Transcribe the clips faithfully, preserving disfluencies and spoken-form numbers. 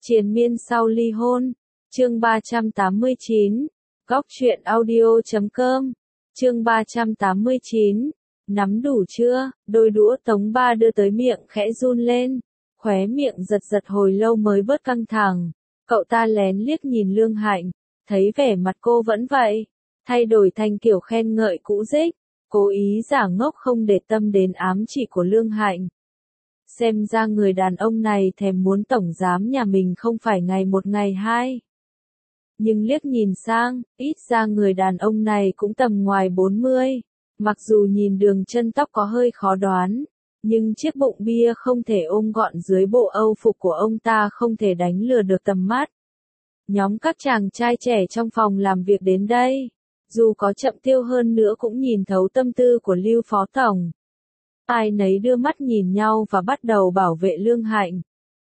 Triền miên sau ly hôn, chương ba trăm tám mươi chín, góc truyện audio chấm com, chương ba trăm tám mươi chín, nắm đủ chưa, đôi đũa Tống Ba đưa tới miệng khẽ run lên, khóe miệng giật giật hồi lâu mới bớt căng thẳng, cậu ta lén liếc nhìn Lương Hạnh, thấy vẻ mặt cô vẫn vậy, thay đổi thành kiểu khen ngợi cũ dích, cố ý giả ngốc không để tâm đến ám chỉ của Lương Hạnh. Xem ra người đàn ông này thèm muốn tổng giám nhà mình không phải ngày một ngày hai. Nhưng liếc nhìn sang, ít ra người đàn ông này cũng tầm ngoài bốn mươi. Mặc dù nhìn đường chân tóc có hơi khó đoán, nhưng chiếc bụng bia không thể ôm gọn dưới bộ âu phục của ông ta không thể đánh lừa được tầm mắt. Nhóm các chàng trai trẻ trong phòng làm việc đến đây, dù có chậm tiêu hơn nữa cũng nhìn thấu tâm tư của Lưu Phó Tổng. Ai nấy đưa mắt nhìn nhau và bắt đầu bảo vệ Lương Hạnh.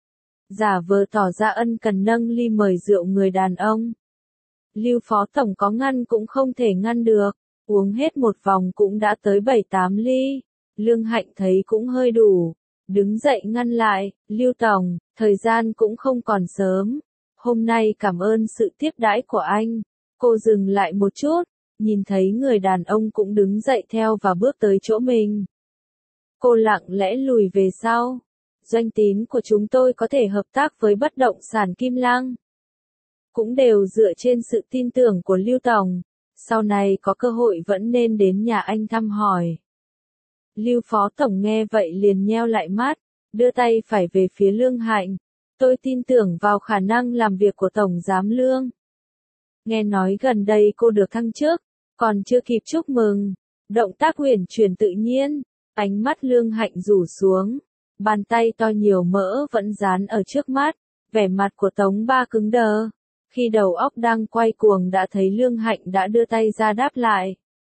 Giả vờ tỏ ra ân cần nâng ly mời rượu người đàn ông. Lưu Phó Tổng có ngăn cũng không thể ngăn được, uống hết một vòng cũng đã tới bảy tám ly. Lương Hạnh thấy cũng hơi đủ, đứng dậy ngăn lại, Lưu Tổng, thời gian cũng không còn sớm. Hôm nay cảm ơn sự tiếp đãi của anh. Cô dừng lại một chút, nhìn thấy người đàn ông cũng đứng dậy theo và bước tới chỗ mình. Cô lặng lẽ lùi về sau. Doanh tín của chúng tôi có thể hợp tác với bất động sản Kim Lăng. Cũng đều dựa trên sự tin tưởng của Lưu Tổng. Sau này có cơ hội vẫn nên đến nhà anh thăm hỏi. Lưu Phó Tổng nghe vậy liền nheo lại mắt, đưa tay phải về phía Lương Hạnh. Tôi tin tưởng vào khả năng làm việc của Tổng Giám Lương. Nghe nói gần đây cô được thăng chức, còn chưa kịp chúc mừng. Động tác uyển chuyển tự nhiên. Ánh mắt Lương Hạnh rủ xuống, bàn tay to nhiều mỡ vẫn dán ở trước mắt, vẻ mặt của Tống Ba cứng đờ. Khi đầu óc đang quay cuồng đã thấy Lương Hạnh đã đưa tay ra đáp lại.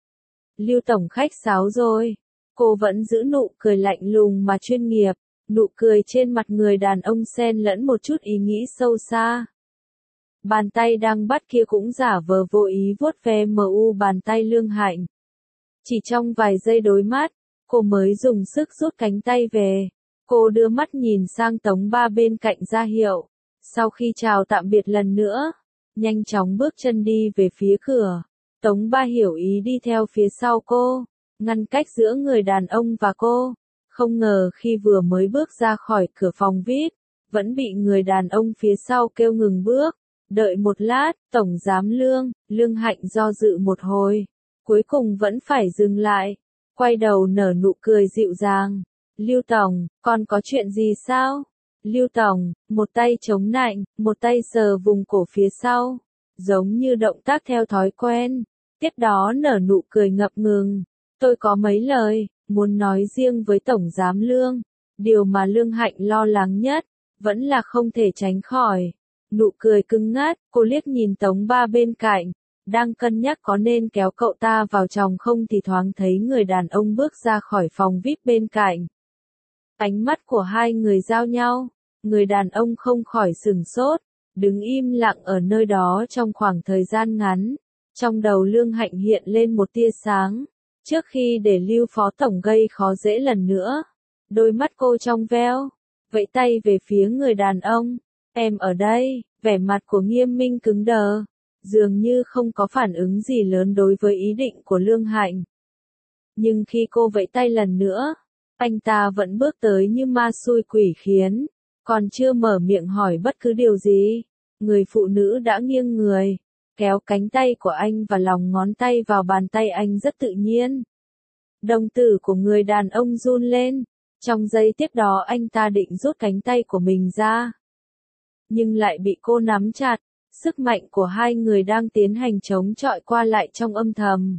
Lưu Tổng khách sáo rồi. Cô vẫn giữ nụ cười lạnh lùng mà chuyên nghiệp, nụ cười trên mặt người đàn ông xen lẫn một chút ý nghĩ sâu xa. Bàn tay đang bắt kia cũng giả vờ vô ý vuốt ve mờ u bàn tay Lương Hạnh. Chỉ trong vài giây đối mắt, cô mới dùng sức rút cánh tay về. Cô đưa mắt nhìn sang Tống Ba bên cạnh ra hiệu. Sau khi chào tạm biệt lần nữa, nhanh chóng bước chân đi về phía cửa. Tống Ba hiểu ý đi theo phía sau cô, ngăn cách giữa người đàn ông và cô. Không ngờ khi vừa mới bước ra khỏi cửa phòng vi ai pi, vẫn bị người đàn ông phía sau kêu ngừng bước. Đợi một lát, Tổng Giám Lương, Lương Hạnh do dự một hồi. Cuối cùng vẫn phải dừng lại. Quay đầu nở nụ cười dịu dàng. Lưu Tổng, còn có chuyện gì sao? Lưu Tổng, một tay chống nạnh, một tay sờ vùng cổ phía sau. Giống như động tác theo thói quen. Tiếp đó nở nụ cười ngập ngừng. Tôi có mấy lời, muốn nói riêng với Tổng Giám Lương. Điều mà Lương Hạnh lo lắng nhất, vẫn là không thể tránh khỏi. Nụ cười cứng ngắt, cô liếc nhìn Tống Ba bên cạnh. Đang cân nhắc có nên kéo cậu ta vào chồng không thì thoáng thấy người đàn ông bước ra khỏi phòng vi ai pi bên cạnh. Ánh mắt của hai người giao nhau, người đàn ông không khỏi sửng sốt, đứng im lặng ở nơi đó trong khoảng thời gian ngắn. Trong đầu Lương Hạnh hiện lên một tia sáng, trước khi để Lưu Phó Tổng gây khó dễ lần nữa. Đôi mắt cô trong veo, vẫy tay về phía người đàn ông. Em ở đây, vẻ mặt của Nghiêm Minh cứng đờ. Dường như không có phản ứng gì lớn đối với ý định của Lương Hạnh. Nhưng khi cô vẫy tay lần nữa, anh ta vẫn bước tới như ma xui quỷ khiến, còn chưa mở miệng hỏi bất cứ điều gì. Người phụ nữ đã nghiêng người, kéo cánh tay của anh và lòng ngón tay vào bàn tay anh rất tự nhiên. Đồng tử của người đàn ông run lên, trong giây tiếp đó anh ta định rút cánh tay của mình ra. Nhưng lại bị cô nắm chặt. Sức mạnh của hai người đang tiến hành chống chọi qua lại trong âm thầm.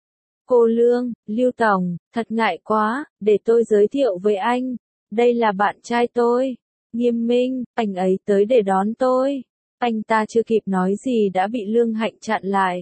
Cô Lương, Lưu Tổng, thật ngại quá, để tôi giới thiệu với anh. Đây là bạn trai tôi. Nghiêm Minh, anh ấy tới để đón tôi. Anh ta chưa kịp nói gì đã bị Lương Hạnh chặn lại.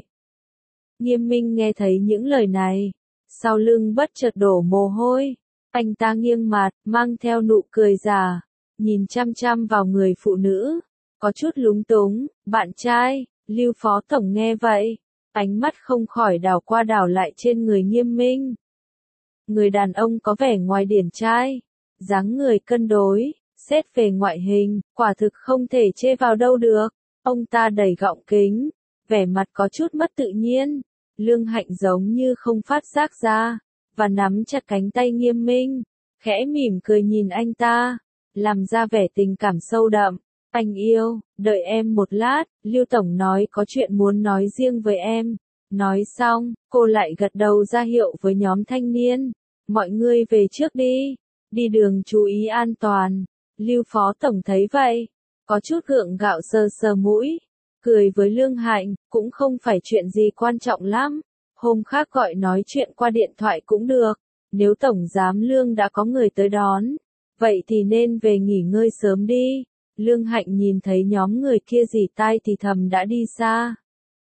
Nghiêm Minh nghe thấy những lời này. Sau lưng bất chợt đổ mồ hôi. Anh ta nghiêng mặt, mang theo nụ cười giả. Nhìn chăm chăm vào người phụ nữ. Có chút lúng túng, bạn trai, Lưu Phó Tổng nghe vậy, ánh mắt không khỏi đảo qua đảo lại trên người Nghiêm Minh. Người đàn ông có vẻ ngoài điển trai, dáng người cân đối, Xét về ngoại hình, quả thực không thể chê vào đâu được. Ông ta đẩy gọng kính, vẻ mặt có chút mất tự nhiên. Lương Hạnh giống như không phát giác ra, và nắm chặt cánh tay Nghiêm Minh, khẽ mỉm cười nhìn anh ta, làm ra vẻ tình cảm sâu đậm. Anh yêu, đợi em một lát, Lưu Tổng nói có chuyện muốn nói riêng với em. Nói xong, cô lại gật đầu ra hiệu với nhóm thanh niên. Mọi người về trước đi, đi đường chú ý an toàn. Lưu Phó Tổng thấy vậy, có chút gượng gạo sờ sờ mũi, cười với Lương Hạnh, cũng không phải chuyện gì quan trọng lắm. Hôm khác gọi nói chuyện qua điện thoại cũng được, nếu Tổng Giám Lương đã có người tới đón, vậy thì nên về nghỉ ngơi sớm đi. Lương Hạnh nhìn thấy nhóm người kia rỉ tai thì thầm đã đi xa.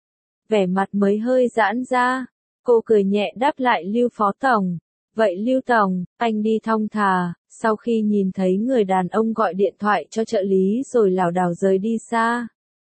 Vẻ mặt mới hơi giãn ra, cô cười nhẹ đáp lại Lưu Phó Tổng. Vậy Lưu Tổng, anh đi thong thả. Sau khi nhìn thấy người đàn ông gọi điện thoại cho trợ lý rồi lảo đảo rời đi xa.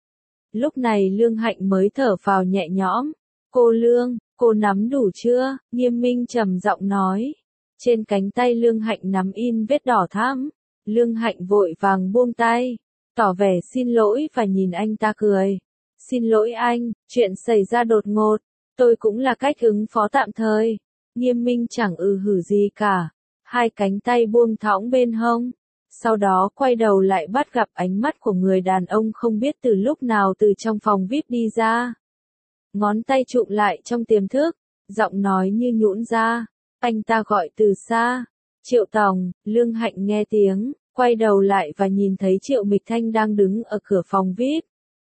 Lúc này Lương Hạnh mới thở phào nhẹ nhõm. Cô Lương, cô nắm đủ chưa? Nghiêm Minh trầm giọng nói. Trên cánh tay Lương Hạnh nắm in vết đỏ thẫm. Lương Hạnh vội vàng buông tay, tỏ vẻ xin lỗi và nhìn anh ta cười. Xin lỗi anh, chuyện xảy ra đột ngột, tôi cũng là cách ứng phó tạm thời. Nghiêm Minh chẳng ừ hử gì cả, hai cánh tay buông thõng bên hông. Sau đó quay đầu lại bắt gặp ánh mắt của người đàn ông không biết từ lúc nào từ trong phòng vi ai pi đi ra. Ngón tay chụm lại trong tiềm thức, giọng nói như nhũn ra. Anh ta gọi từ xa. Triệu Tổng. Lương Hạnh nghe tiếng, quay đầu lại và nhìn thấy Triệu Mịch Thanh đang đứng ở cửa phòng vi ai pi.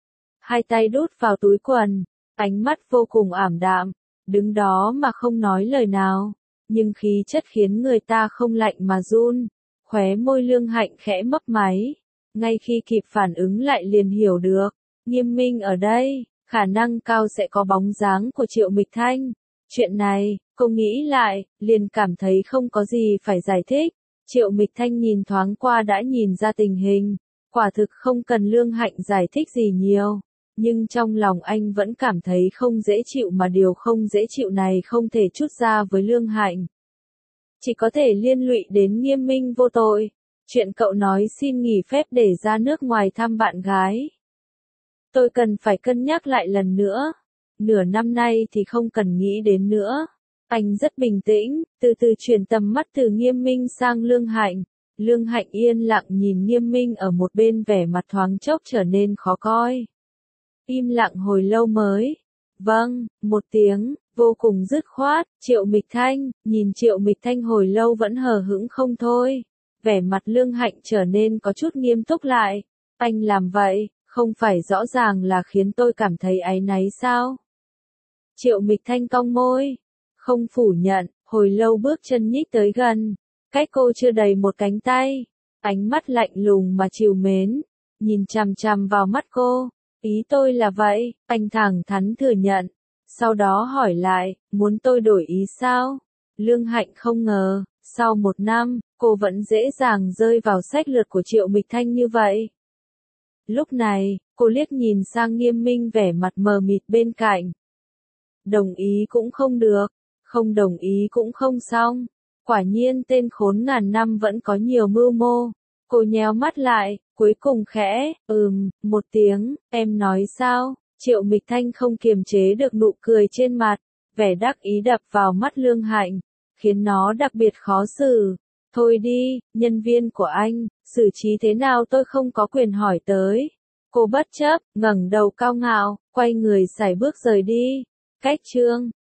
Hai tay đút vào túi quần, ánh mắt vô cùng ảm đạm, đứng đó mà không nói lời nào, nhưng khí chất khiến người ta không lạnh mà run. Khóe môi Lương Hạnh khẽ mấp máy, ngay khi kịp phản ứng lại liền hiểu được, Nghiêm Minh ở đây, khả năng cao sẽ có bóng dáng của Triệu Mịch Thanh. Chuyện này, cô nghĩ lại, liền cảm thấy không có gì phải giải thích. Triệu Mịch Thanh nhìn thoáng qua đã nhìn ra tình hình, quả thực không cần Lương Hạnh giải thích gì nhiều. Nhưng trong lòng anh vẫn cảm thấy không dễ chịu mà điều không dễ chịu này không thể trút ra với Lương Hạnh. Chỉ có thể liên lụy đến Nghiêm Minh vô tội. Chuyện cậu nói xin nghỉ phép để ra nước ngoài thăm bạn gái. Tôi cần phải cân nhắc lại lần nữa. Nửa năm nay thì không cần nghĩ đến nữa. Anh rất bình tĩnh, từ từ chuyển tầm mắt từ Nghiêm Minh sang Lương Hạnh. Lương Hạnh yên lặng nhìn Nghiêm Minh ở một bên, vẻ mặt thoáng chốc trở nên khó coi. Im lặng hồi lâu mới. Vâng, một tiếng, vô cùng dứt khoát. Triệu Mịch Thanh, nhìn Triệu Mịch Thanh hồi lâu vẫn hờ hững không thôi. Vẻ mặt Lương Hạnh trở nên có chút nghiêm túc lại. Anh làm vậy, không phải rõ ràng là khiến tôi cảm thấy áy náy sao? Triệu Mịch Thanh cong môi, không phủ nhận, hồi lâu bước chân nhích tới gần, cách cô chưa đầy một cánh tay, ánh mắt lạnh lùng mà trìu mến, nhìn chằm chằm vào mắt cô. Ý tôi là vậy, anh thẳng thắn thừa nhận, sau đó hỏi lại, muốn tôi đổi ý sao? Lương Hạnh không ngờ, sau một năm, cô vẫn dễ dàng rơi vào sách lược của Triệu Mịch Thanh như vậy. Lúc này, cô liếc nhìn sang Nghiêm Minh vẻ mặt mờ mịt bên cạnh. Đồng ý cũng không được, không đồng ý cũng không xong. Quả nhiên tên khốn ngàn năm vẫn có nhiều mưu mô. Cô nhéo mắt lại, cuối cùng khẽ, ừm, một tiếng, em nói sao? Triệu Mịch Thanh không kiềm chế được nụ cười trên mặt, vẻ đắc ý đập vào mắt Lương Hạnh, khiến nó đặc biệt khó xử. Thôi đi, nhân viên của anh, xử trí thế nào tôi không có quyền hỏi tới. Cô bất chấp, ngẩng đầu cao ngạo, quay người sải bước rời đi. Cách chương